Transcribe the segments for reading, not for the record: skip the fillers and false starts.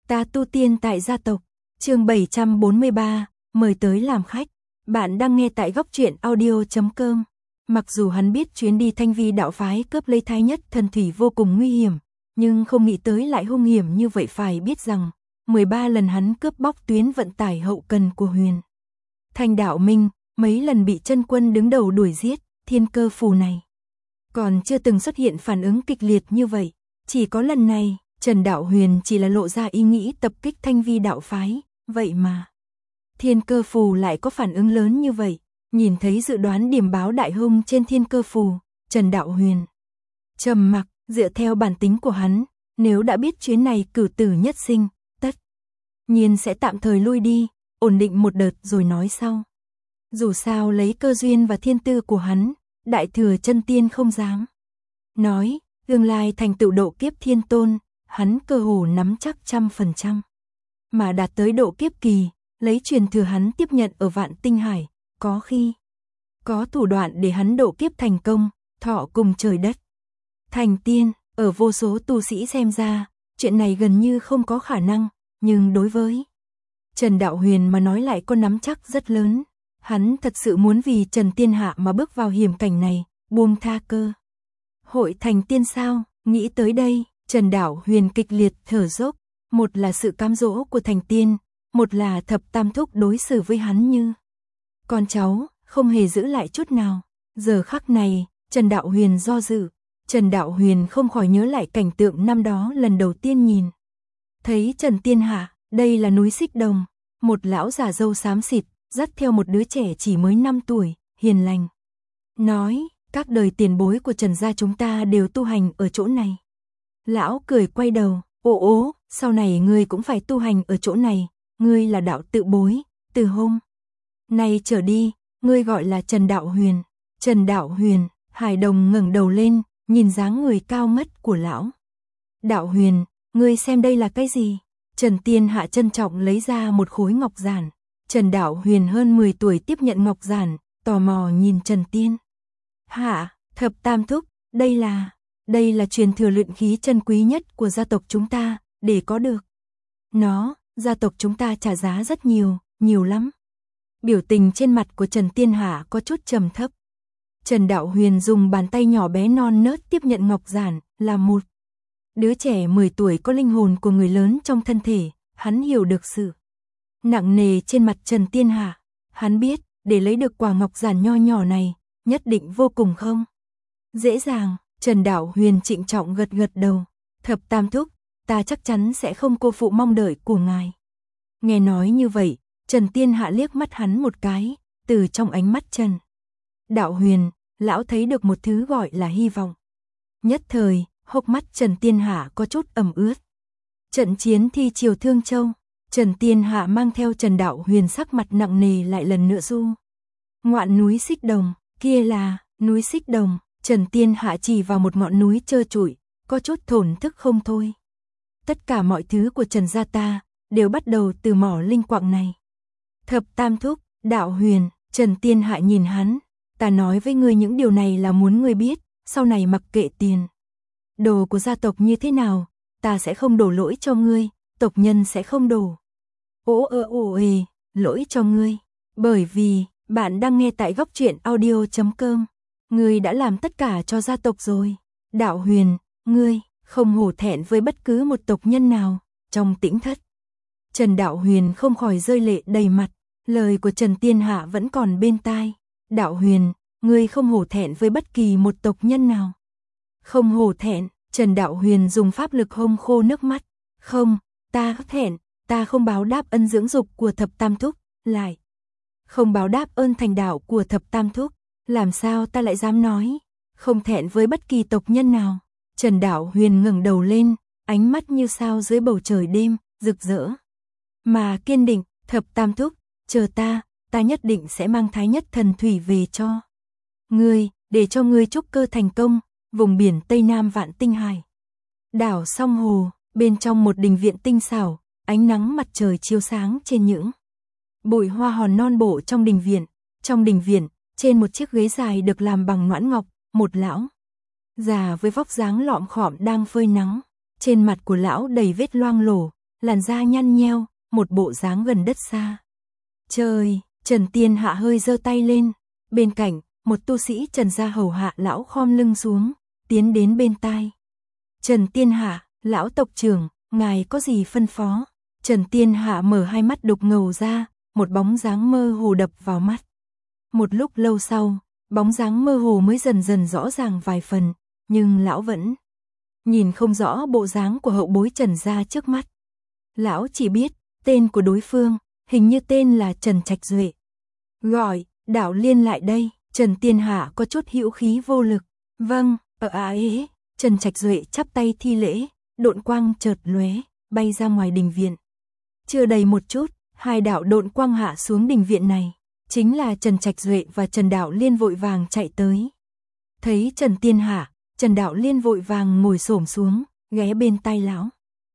Ta tu tiên tại gia tộc, chương 743, mời tới làm khách. Bạn đang nghe tại góc truyện audio.com. Mặc dù hắn biết chuyến đi Thanh Vi đạo phái cướp lấy Thái Nhất Thần Thủy vô cùng nguy hiểm, nhưng không nghĩ tới lại hung hiểm như vậy. Phải biết rằng 13 lần hắn cướp bóc tuyến vận tải hậu cần của Huyền Thanh Đạo Minh, mấy lần bị chân quân đứng đầu đuổi giết. Thiên Cơ Phù này còn chưa từng xuất hiện phản ứng kịch liệt như vậy. Chỉ có lần này, Trần Đạo Huyền chỉ là lộ ra ý nghĩ tập kích Thanh Vi đạo phái, vậy mà Thiên Cơ Phù lại có phản ứng lớn như vậy. Nhìn thấy dự đoán điểm báo đại hung trên Thiên Cơ Phù, Trần Đạo Huyền trầm mặc. Dựa theo bản tính của hắn, nếu đã biết chuyến này cửu tử nhất sinh, tất nhiên sẽ tạm thời lui đi, ổn định một đợt rồi nói sau. Dù sao lấy cơ duyên và thiên tư của hắn, Đại Thừa Chân Tiên không dám nói tương lai thành tựu độ kiếp thiên tôn, hắn cơ hồ nắm chắc 100%. Mà đạt tới độ kiếp kỳ, lấy truyền thừa hắn tiếp nhận ở Vạn Tinh Hải, có khi có thủ đoạn để hắn độ kiếp thành công, thọ cùng trời đất thành tiên. Ở vô số tu sĩ xem ra, chuyện này gần như không có khả năng, nhưng đối với Trần Đạo Huyền mà nói lại có nắm chắc rất lớn. Hắn thật sự muốn vì Trần Tiên Hạ mà bước vào hiểm cảnh này, buông tha cơ hội thành tiên sao? Nghĩ tới đây, Trần Đạo Huyền kịch liệt thở dốc. Một là sự cám dỗ của thành tiên, một là thập tam thúc đối xử với hắn như con cháu, không hề giữ lại chút nào. Giờ khắc này, Trần Đạo Huyền do dự. Trần Đạo Huyền không khỏi nhớ lại cảnh tượng năm đó lần đầu tiên nhìn thấy Trần Tiên Hạ. Đây là núi Xích Đồng, một lão già râu xám xịt dắt theo một đứa trẻ chỉ mới 5 tuổi, hiền lành. Nói, các đời tiền bối của Trần gia chúng ta đều tu hành ở chỗ này. Lão cười quay đầu, ố, sau này ngươi cũng phải tu hành ở chỗ này, ngươi là đạo tự bối, từ hôm nay trở đi, ngươi gọi là Trần Đạo Huyền. Trần Đạo Huyền, Hải Đồng ngẩng đầu lên, nhìn dáng người cao ngất của lão. Đạo Huyền, ngươi xem đây là cái gì? Trần Tiên Hạ trân trọng lấy ra một khối ngọc giản. Trần Đạo Huyền hơn 10 tuổi tiếp nhận ngọc giản, tò mò nhìn Trần Tiên Hạ. Thập tam thúc, đây là truyền thừa luyện khí chân quý nhất của gia tộc chúng ta, để có được nó, gia tộc chúng ta trả giá rất nhiều lắm. Biểu tình trên mặt của Trần Tiên Hạ có chút trầm thấp. Trần Đạo Huyền dùng bàn tay nhỏ bé non nớt tiếp nhận ngọc giản, là một đứa trẻ 10 tuổi có linh hồn của người lớn trong thân thể. Hắn hiểu được sự nặng nề trên mặt Trần Tiên Hạ. Hắn biết, để lấy được quả ngọc giản nho nhỏ này, nhất định vô cùng không dễ dàng. Trần Đạo Huyền trịnh trọng gật đầu. Thập tam thúc, ta chắc chắn sẽ không cô phụ mong đợi của ngài. Nghe nói như vậy, Trần Tiên Hạ liếc mắt hắn một cái, từ trong ánh mắt Trần Đạo Huyền, lão thấy được một thứ gọi là hy vọng. Nhất thời, hốc mắt Trần Tiên Hạ có chút ẩm ướt. Trận chiến thi triều Thương Châu, Trần Tiên Hạ mang theo Trần Đạo Huyền sắc mặt nặng nề lại lần nữa du ngoạn núi Xích Đồng. Kia là núi Xích Đồng. Trần Tiên Hạ chỉ vào một ngọn núi trơ trụi, có chút thổn thức không thôi. Tất cả mọi thứ của Trần gia ta đều bắt đầu từ mỏ linh quạng này. Thập tam thúc, Đạo Huyền, Trần Tiên Hạ nhìn hắn, ta nói với ngươi những điều này là muốn ngươi biết, sau này mặc kệ tiền đồ của gia tộc như thế nào, ta sẽ không đổ lỗi cho ngươi, tộc nhân sẽ không đổ lỗi cho ngươi. Bởi vì, bạn đang nghe tại góc truyện audio.com. Ngươi đã làm tất cả cho gia tộc rồi. Đạo Huyền, ngươi không hổ thẹn với bất cứ một tộc nhân nào. Trong tĩnh thất, Trần Đạo Huyền không khỏi rơi lệ đầy mặt. Lời của Trần Tiên Hạ vẫn còn bên tai. Đạo Huyền, ngươi không hổ thẹn với bất kỳ một tộc nhân nào. Không hổ thẹn. Trần Đạo Huyền dùng pháp lực hông khô nước mắt. Không, ta thẹn, ta không báo đáp ân dưỡng dục của thập tam thúc, lại không báo đáp ơn thành đạo của thập tam thúc. Làm sao ta lại dám nói không thẹn với bất kỳ tộc nhân nào? Trần Đạo Huyền ngẩng đầu lên, ánh mắt như sao dưới bầu trời đêm, rực rỡ mà kiên định. Thập tam thúc, chờ ta nhất định sẽ mang Thái Nhất Thần Thủy về cho ngươi, để cho ngươi trúc cơ thành công. Vùng biển Tây Nam Vạn Tinh Hải, đảo Song Hồ, bên trong một đình viện tinh xảo, ánh nắng mặt trời chiếu sáng trên những bụi hoa hòn non bộ trong đình viện. Trong đình viện, trên một chiếc ghế dài được làm bằng noãn ngọc, một lão già với vóc dáng lọm khọm đang phơi nắng. Trên mặt của lão đầy vết loang lổ, làn da nhăn nheo, một bộ dáng gần đất xa. Trời, Trần Tiên Hạ hơi giơ tay lên, bên cạnh, một tu sĩ Trần gia hầu hạ lão khom lưng xuống, tiến đến bên tai. Trần Tiên Hạ, lão tộc trưởng, ngài có gì phân phó? Trần Tiên Hạ mở hai mắt đục ngầu ra, một bóng dáng mơ hồ đập vào mắt. Một lúc lâu sau, bóng dáng mơ hồ mới dần dần rõ ràng vài phần, nhưng lão vẫn nhìn không rõ bộ dáng của hậu bối Trần gia trước mắt. Lão chỉ biết, tên của đối phương, hình như tên là Trần Trạch Duệ. Gọi, Đạo Liên lại đây, Trần Tiên Hạ có chút hữu khí vô lực. Vâng, Trần Trạch Duệ chắp tay thi lễ, độn quang chợt lóe, bay ra ngoài đình viện. Chưa đầy một chút, hai đạo độn quang hạ xuống đình viện này, chính là Trần Trạch Duệ và Trần Đạo Liên vội vàng chạy tới. Thấy Trần Tiên Hạ, Trần Đạo Liên vội vàng ngồi xổm xuống, ghé bên tai lão.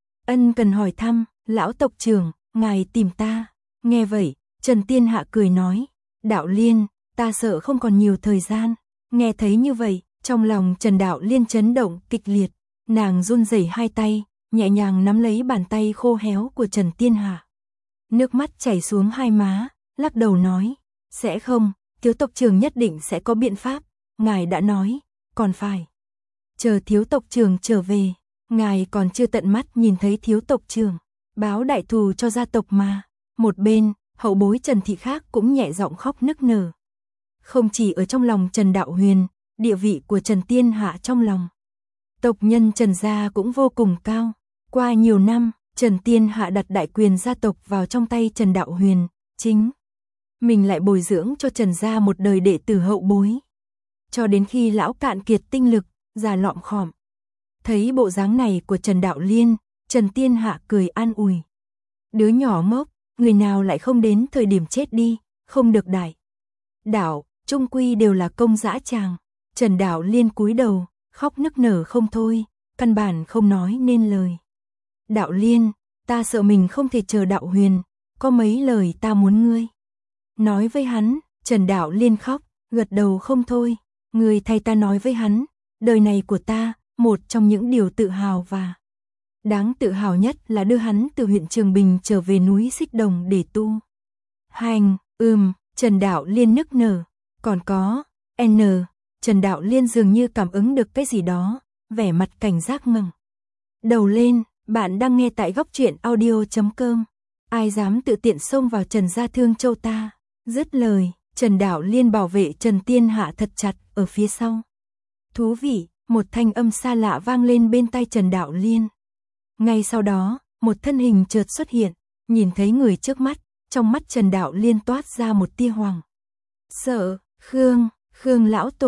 Ân cần hỏi thăm, lão tộc trưởng, ngài tìm ta. Nghe vậy, Trần Tiên Hạ cười nói, Đạo Liên, ta sợ không còn nhiều thời gian. Nghe thấy như vậy, trong lòng Trần Đạo Liên chấn động kịch liệt, nàng run rẩy hai tay, nhẹ nhàng nắm lấy bàn tay khô héo của Trần Tiên Hạ. Nước mắt chảy xuống hai má, lắc đầu nói, sẽ không, thiếu tộc trưởng nhất định sẽ có biện pháp, ngài đã nói, còn phải chờ thiếu tộc trưởng trở về, ngài còn chưa tận mắt nhìn thấy thiếu tộc trưởng, báo đại thù cho gia tộc mà. Một bên, hậu bối Trần thị khác cũng nhẹ giọng khóc nức nở. Không chỉ ở trong lòng Trần Đạo Huyền, địa vị của Trần Tiên Hạ trong lòng tộc nhân Trần gia cũng vô cùng cao. Qua nhiều năm, Trần Tiên Hạ đặt đại quyền gia tộc vào trong tay Trần Đạo Huyền, chính mình lại bồi dưỡng cho Trần gia một đời đệ tử hậu bối. Cho đến khi lão cạn kiệt tinh lực, già lọm khòm. Thấy bộ dáng này của Trần Đạo Liên, Trần Tiên Hạ cười an ủi. Đứa nhỏ ngốc, người nào lại không đến thời điểm chết đi, không được đại đạo, chung quy đều là công dã tràng. Trần Đạo Liên cúi đầu, khóc nức nở không thôi, căn bản không nói nên lời. Đạo Liên, ta sợ mình không thể chờ Đạo Huyền, có mấy lời ta muốn ngươi nói với hắn. Trần Đạo Liên khóc, gật đầu không thôi. Ngươi thay ta nói với hắn, đời này của ta, một trong những điều tự hào và đáng tự hào nhất là đưa hắn từ huyện Trường Bình trở về núi Xích Đồng để tu hành. Trần Đạo Liên nức nở. Còn có, Trần Đạo Liên dường như cảm ứng được cái gì đó, vẻ mặt cảnh giác ngẩng đầu lên. Bạn đang nghe tại góc truyện audio.com. Ai dám tự tiện xông vào Trần gia Thương Châu ta. Dứt lời, Trần Đạo Liên bảo vệ Trần Tiên Hạ thật chặt ở phía sau. Thú vị, một thanh âm xa lạ vang lên bên tai Trần Đạo Liên. Ngay sau đó, một thân hình chợt xuất hiện, nhìn thấy người trước mắt, trong mắt Trần Đạo Liên toát ra một tia hoảng sợ. Khương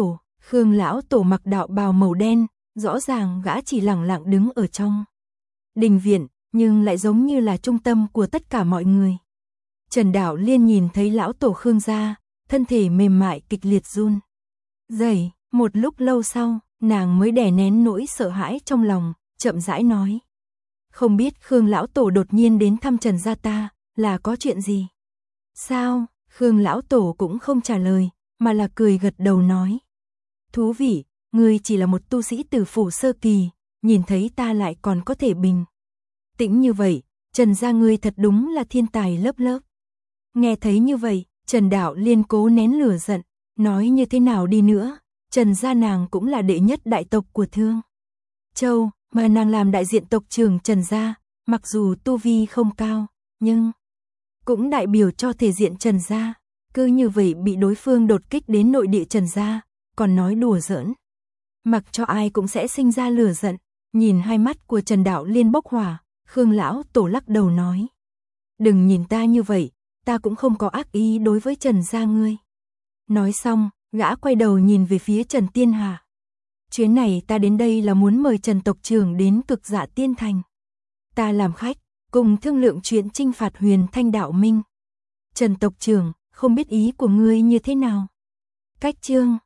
lão tổ mặc đạo bào màu đen, rõ ràng gã chỉ lẳng lặng đứng ở trong đình viện, nhưng lại giống như là trung tâm của tất cả mọi người. Trần Đạo Liên nhìn thấy lão tổ Khương gia, thân thể mềm mại kịch liệt run rẩy. Một lúc lâu sau, nàng mới đè nén nỗi sợ hãi trong lòng, chậm rãi nói. Không biết Khương lão tổ đột nhiên đến thăm Trần gia ta, là có chuyện gì? Sao? Khương lão tổ cũng không trả lời, mà là cười gật đầu nói. Thú vị, ngươi chỉ là một tu sĩ tử phủ sơ kỳ, nhìn thấy ta lại còn có thể bình tĩnh như vậy, Trần gia ngươi thật đúng là thiên tài lớp lớp. Nghe thấy như vậy, Trần Đạo Liên cố nén lửa giận, nói như thế nào đi nữa, Trần gia nàng cũng là đệ nhất đại tộc của Thương Châu, mà nàng làm đại diện tộc trưởng Trần gia, mặc dù tu vi không cao, nhưng cũng đại biểu cho thể diện Trần gia. Cứ như vậy bị đối phương đột kích đến nội địa Trần gia, còn nói đùa giỡn. Mặc cho ai cũng sẽ sinh ra lửa giận. Nhìn hai mắt của Trần Đạo Liên bốc hỏa, Khương lão tổ lắc đầu nói. Đừng nhìn ta như vậy, ta cũng không có ác ý đối với Trần gia ngươi. Nói xong, gã quay đầu nhìn về phía Trần Tiên Hạ. Chuyến này ta đến đây là muốn mời Trần tộc trưởng đến Cực Dạ Tiên Thành. Ta làm khách, cùng thương lượng chuyện chinh phạt Huyền Thanh Đạo Minh. Trần tộc trưởng, không biết ý của ngươi như thế nào? Cách chương